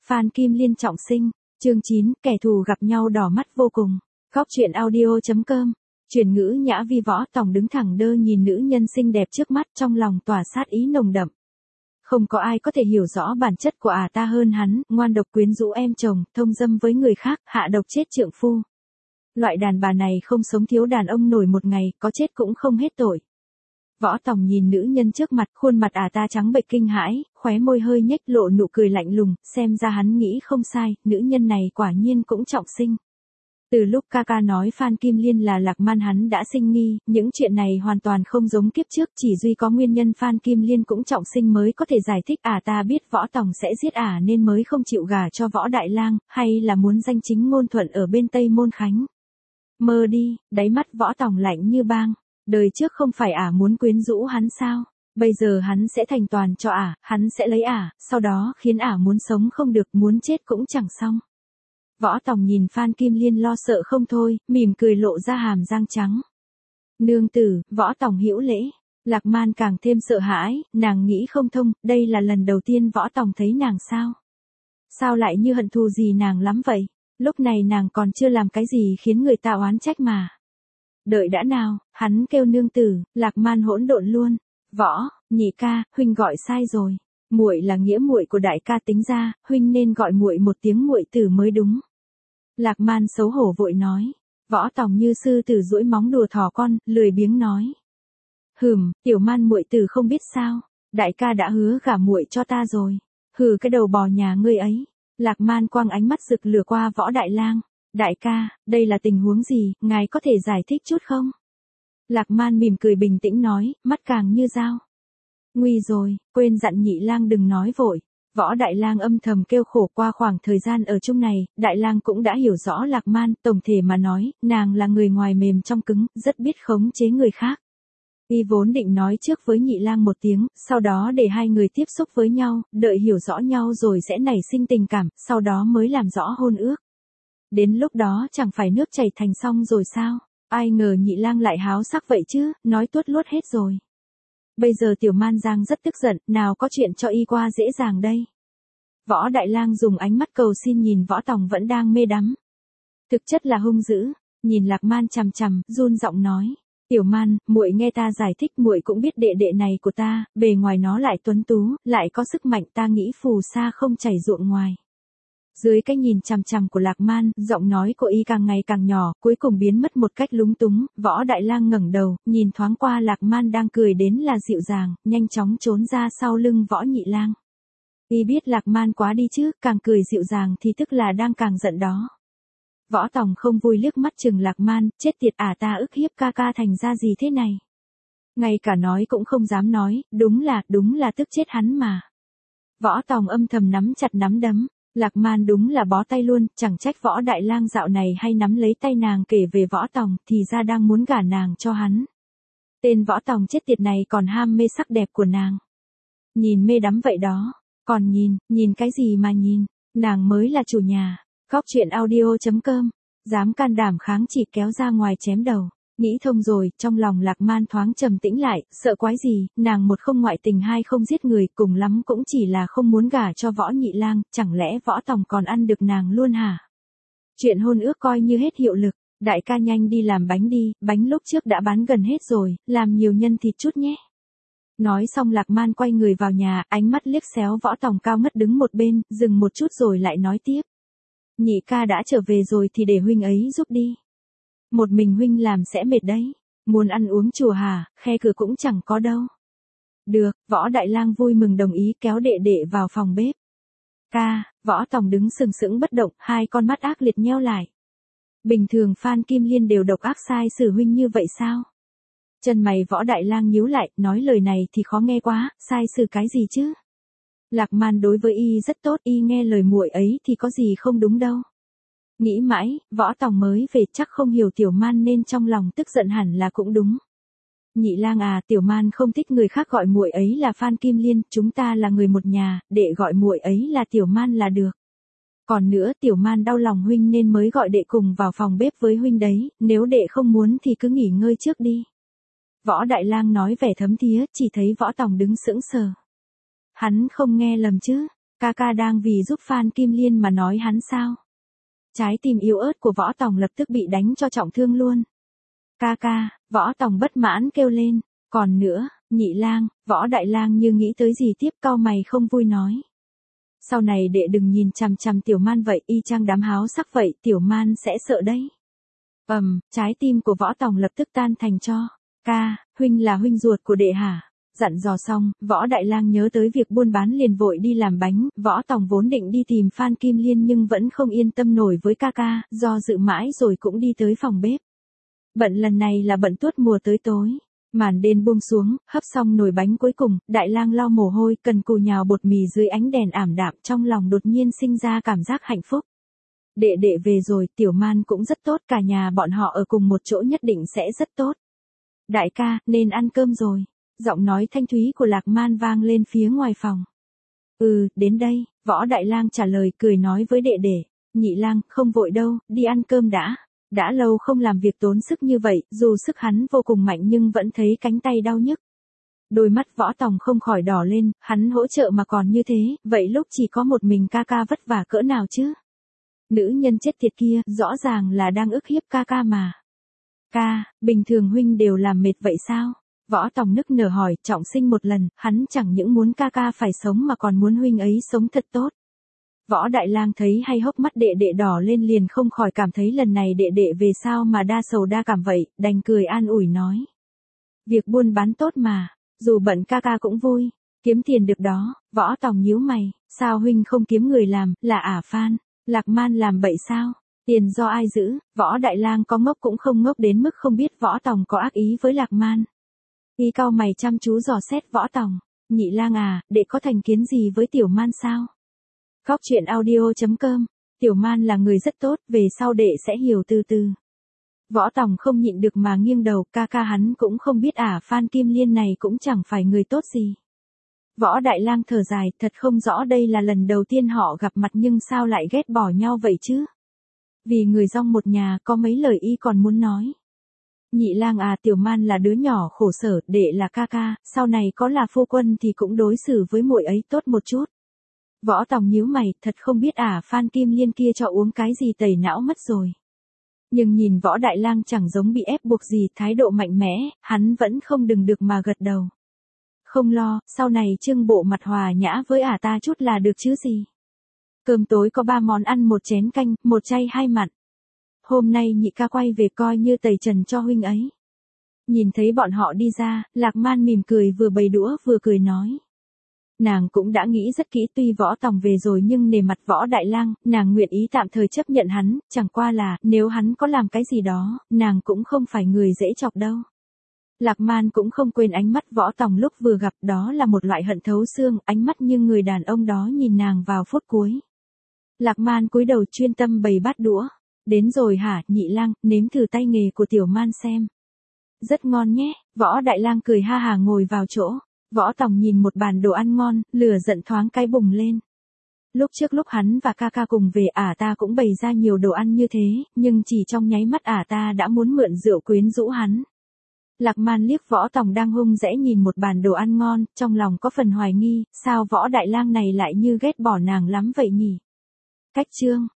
Phan Kim Liên trọng sinh, chương 9, kẻ thù gặp nhau đỏ mắt vô cùng. Góc truyện audio.com. Truyền ngữ nhã vi Võ Tòng đứng thẳng đơ nhìn nữ nhân xinh đẹp trước mắt, trong lòng tỏa sát ý nồng đậm. Không có ai có thể hiểu rõ bản chất của ta hơn hắn, ngoan độc quyến rũ em chồng, thông dâm với người khác, hạ độc chết trượng phu. Loại đàn bà này không sống thiếu đàn ông nổi một ngày, có chết cũng không hết tội. Võ Tòng nhìn nữ nhân trước mặt, khuôn mặt ta trắng bệch kinh hãi, khóe môi hơi nhếch lộ nụ cười lạnh lùng, xem ra hắn nghĩ không sai, nữ nhân này quả nhiên cũng trọng sinh. Từ lúc ca nói Phan Kim Liên là Lạc Man hắn đã sinh nghi, những chuyện này hoàn toàn không giống kiếp trước, chỉ duy có nguyên nhân Phan Kim Liên cũng trọng sinh mới có thể giải thích ta biết Võ Tòng sẽ giết nên mới không chịu gả cho Võ Đại Lang, hay là muốn danh chính ngôn thuận ở bên Tây Môn Khánh. Mơ đi, đáy mắt Võ Tòng lạnh như băng. Đời trước không phải muốn quyến rũ hắn sao? Bây giờ hắn sẽ thành toàn cho hắn sẽ lấy sau đó khiến muốn sống không được, muốn chết cũng chẳng xong. Võ Tòng nhìn Phan Kim Liên lo sợ không thôi, mỉm cười lộ ra hàm răng trắng. Nương tử, Võ Tòng hữu lễ. Lạc Man càng thêm sợ hãi, nàng nghĩ không thông, đây là lần đầu tiên Võ Tòng thấy nàng sao? Sao lại như hận thù gì nàng lắm vậy? Lúc này nàng còn chưa làm cái gì khiến người ta oán trách mà. Đợi đã nào, hắn kêu nương tử, Lạc Man hỗn độn luôn. Võ, nhị ca, huynh gọi sai rồi. Muội là nghĩa muội của đại ca, tính ra, huynh nên gọi muội một tiếng muội tử mới đúng. Lạc Man xấu hổ vội nói. Võ Tòng như sư tử duỗi móng đùa thỏ con, lười biếng nói. Tiểu Man muội tử không biết sao, đại ca đã hứa gả muội cho ta rồi. Hừ, cái đầu bò nhà ngươi ấy. Lạc Man quăng ánh mắt rực lửa qua Võ Đại Lang. Đại ca, đây là tình huống gì, ngài có thể giải thích chút không? Lạc Man mỉm cười bình tĩnh nói, mắt càng như dao. Nguy rồi, quên dặn nhị lang đừng nói vội. Võ Đại Lang âm thầm kêu khổ. Qua khoảng thời gian ở chung này, Đại Lang cũng đã hiểu rõ Lạc Man, tổng thể mà nói, nàng là người ngoài mềm trong cứng, rất biết khống chế người khác. Y vốn định nói trước với nhị lang một tiếng, sau đó để hai người tiếp xúc với nhau, đợi hiểu rõ nhau rồi sẽ nảy sinh tình cảm, sau đó mới làm rõ hôn ước. Đến lúc đó chẳng phải nước chảy thành sông rồi sao? Ai ngờ nhị lang lại háo sắc vậy chứ, nói tuốt luốt hết rồi. Bây giờ Tiểu Man Giang rất tức giận, nào có chuyện cho y qua dễ dàng đây. Võ Đại Lang dùng ánh mắt cầu xin nhìn Võ Tòng vẫn đang mê đắm. Thực chất là hung dữ, nhìn Lạc Man chằm chằm, run giọng nói. Tiểu Man, muội nghe ta giải thích, muội cũng biết đệ đệ này của ta, bề ngoài nó lại tuấn tú, lại có sức mạnh, ta nghĩ phù sa không chảy ruộng ngoài. Dưới cái nhìn chằm chằm của Lạc Man, giọng nói của y càng ngày càng nhỏ, cuối cùng biến mất một cách lúng túng. Võ Đại Lang ngẩng đầu, nhìn thoáng qua Lạc Man đang cười đến là dịu dàng, nhanh chóng trốn ra sau lưng Võ Nhị Lang. Y biết Lạc Man quá đi chứ, càng cười dịu dàng thì tức là đang càng giận đó. Võ Tòng không vui liếc mắt chừng Lạc Man, chết tiệt, ta ức hiếp ca thành ra gì thế này? Ngay cả nói cũng không dám nói, đúng là tức chết hắn mà. Võ Tòng âm thầm nắm chặt nắm đấm. Lạc Man đúng là bó tay luôn, chẳng trách Võ Đại Lang dạo này hay nắm lấy tay nàng kể về Võ Tòng, thì ra đang muốn gả nàng cho hắn. Tên Võ Tòng chết tiệt này còn ham mê sắc đẹp của nàng. Nhìn mê đắm vậy đó, còn nhìn cái gì mà nhìn, nàng mới là chủ nhà. Góc truyện audio.com, dám can đảm kháng chỉ kéo ra ngoài chém đầu. Nghĩ thông rồi, trong lòng Lạc Man thoáng trầm tĩnh lại, sợ quái gì, nàng một không ngoại tình, hai không giết người, cùng lắm cũng chỉ là không muốn gả cho Võ Nhị Lang, chẳng lẽ Võ Tòng còn ăn được nàng luôn hả? Chuyện hôn ước coi như hết hiệu lực, đại ca nhanh đi làm bánh đi, bánh lúc trước đã bán gần hết rồi, làm nhiều nhân thịt chút nhé. Nói xong Lạc Man quay người vào nhà, ánh mắt liếc xéo Võ Tòng cao ngất đứng một bên, dừng một chút rồi lại nói tiếp. Nhị ca đã trở về rồi thì để huynh ấy giúp đi. Một mình huynh làm sẽ mệt đấy. Muốn ăn uống chùa hả, khe cửa cũng chẳng có đâu. Được, Võ Đại Lang vui mừng đồng ý, kéo đệ đệ vào phòng bếp. Võ Tòng đứng sừng sững bất động, hai con mắt ác liệt nheo lại. Bình thường Phan Kim Liên đều độc ác sai xử huynh như vậy sao? Chân mày Võ Đại Lang nhíu lại, nói lời này thì khó nghe quá, sai xử cái gì chứ? Lạc Man đối với y rất tốt, y nghe lời muội ấy thì có gì không đúng đâu. Nghĩ mãi, Võ Tòng mới về chắc không hiểu Tiểu Man nên trong lòng tức giận hẳn là cũng đúng. Nhị lang Tiểu Man không thích người khác gọi muội ấy là Phan Kim Liên, chúng ta là người một nhà, đệ gọi muội ấy là Tiểu Man là được. Còn nữa, Tiểu Man đau lòng huynh nên mới gọi đệ cùng vào phòng bếp với huynh đấy, nếu đệ không muốn thì cứ nghỉ ngơi trước đi. Võ Đại Lang nói vẻ thấm thía, chỉ thấy Võ Tòng đứng sững sờ. Hắn không nghe lầm chứ? ca ca đang vì giúp Phan Kim Liên mà nói hắn sao? Trái tim yếu ớt của Võ Tòng lập tức bị đánh cho trọng thương luôn. Ca ca, Võ Tòng bất mãn kêu lên, còn nữa, Nhị Lang, Võ Đại Lang như nghĩ tới gì tiếp cau mày không vui nói. Sau này đệ đừng nhìn chằm chằm Tiểu Man vậy, y chang đám háo sắc vậy, Tiểu Man sẽ sợ đấy. Trái tim của Võ Tòng lập tức tan thành tro. Ca, huynh là huynh ruột của đệ hả? Dặn dò xong, Võ Đại Lang nhớ tới việc buôn bán liền vội đi làm bánh, Võ Tòng vốn định đi tìm Phan Kim Liên nhưng vẫn không yên tâm nổi với ca ca, do dự mãi rồi cũng đi tới phòng bếp. Bận lần này là bận tuốt mùa tới tối. Màn đêm buông xuống, hấp xong nồi bánh cuối cùng, Đại Lang lau mồ hôi, cần cù nhào bột mì dưới ánh đèn ảm đạm, trong lòng đột nhiên sinh ra cảm giác hạnh phúc. Đệ đệ về rồi, Tiểu Man cũng rất tốt, cả nhà bọn họ ở cùng một chỗ nhất định sẽ rất tốt. Đại ca, nên ăn cơm rồi. Giọng nói thanh thúy của Lạc Man vang lên phía ngoài phòng. Đến đây, Võ Đại Lang trả lời cười nói với đệ đệ. Nhị Lang, không vội đâu, đi ăn cơm đã. Đã lâu không làm việc tốn sức như vậy, dù sức hắn vô cùng mạnh nhưng vẫn thấy cánh tay đau nhức. Đôi mắt Võ Tòng không khỏi đỏ lên, hắn hỗ trợ mà còn như thế, vậy lúc chỉ có một mình ca ca vất vả cỡ nào chứ? Nữ nhân chết tiệt kia, rõ ràng là đang ức hiếp ca ca mà. Ca, bình thường huynh đều làm mệt vậy sao? Võ Tòng nức nở hỏi, trọng sinh một lần, hắn chẳng những muốn ca ca phải sống mà còn muốn huynh ấy sống thật tốt. Võ Đại Lang thấy hay hốc mắt đệ đệ đỏ lên liền không khỏi cảm thấy lần này đệ đệ về sao mà đa sầu đa cảm vậy, đành cười an ủi nói. Việc buôn bán tốt mà, dù bận ca ca cũng vui, kiếm tiền được đó. Võ Tòng nhíu mày, sao huynh không kiếm người làm, là Phan, Lạc Man làm bậy sao? Tiền do ai giữ? Võ Đại Lang có ngốc cũng không ngốc đến mức không biết Võ Tòng có ác ý với Lạc Man. Y cau mày chăm chú dò xét Võ Tòng. Nhị Lang à, đệ có thành kiến gì với Tiểu Man sao? Khóc chuyện audio.com. Tiểu Man là người rất tốt, về sau đệ sẽ hiểu từ từ. Võ Tòng không nhịn được mà nghiêng đầu, ca ca hắn cũng không biết Phan Kim Liên này cũng chẳng phải người tốt gì. Võ Đại Lang thở dài, thật không rõ đây là lần đầu tiên họ gặp mặt nhưng sao lại ghét bỏ nhau vậy chứ? Vì người dong một nhà có mấy lời y còn muốn nói. Nhị Lang à, Tiểu Man là đứa nhỏ khổ sở, đệ là ca ca, sau này có là phu quân thì cũng đối xử với muội ấy tốt một chút. Võ Tòng nhíu mày, thật không biết Phan Kim Liên kia cho uống cái gì tẩy não mất rồi. Nhưng nhìn Võ Đại Lang chẳng giống bị ép buộc gì, thái độ mạnh mẽ, hắn vẫn không đừng được mà gật đầu. Không lo, sau này trưng bộ mặt hòa nhã với ta chút là được chứ gì. Cơm tối có 3 món ăn, 1 chén canh, 1 chay 2 mặn. Hôm nay nhị ca quay về coi như tẩy trần cho huynh ấy. Nhìn thấy bọn họ đi ra, Lạc Man mỉm cười vừa bày đũa vừa cười nói. Nàng cũng đã nghĩ rất kỹ, tuy Võ Tòng về rồi nhưng nể mặt Võ Đại Lang, nàng nguyện ý tạm thời chấp nhận hắn, chẳng qua là, nếu hắn có làm cái gì đó, nàng cũng không phải người dễ chọc đâu. Lạc Man cũng không quên ánh mắt Võ Tòng lúc vừa gặp, đó là một loại hận thấu xương, ánh mắt như người đàn ông đó nhìn nàng vào phút cuối. Lạc Man cúi đầu chuyên tâm bày bát đũa. Đến rồi hả, Nhị Lang, nếm thử tay nghề của Tiểu Man xem. Rất ngon nhé. Võ Đại Lang cười ha hà ngồi vào chỗ. Võ Tòng nhìn một bàn đồ ăn ngon, lửa giận thoáng cái bùng lên. Lúc trước lúc hắn và ca ca cùng về, ta cũng bày ra nhiều đồ ăn như thế, nhưng chỉ trong nháy mắt ta đã muốn mượn rượu quyến rũ hắn. Lạc Man liếc Võ Tòng đang hung dễ nhìn một bàn đồ ăn ngon, trong lòng có phần hoài nghi, sao Võ Đại Lang này lại như ghét bỏ nàng lắm vậy nhỉ? Cách chương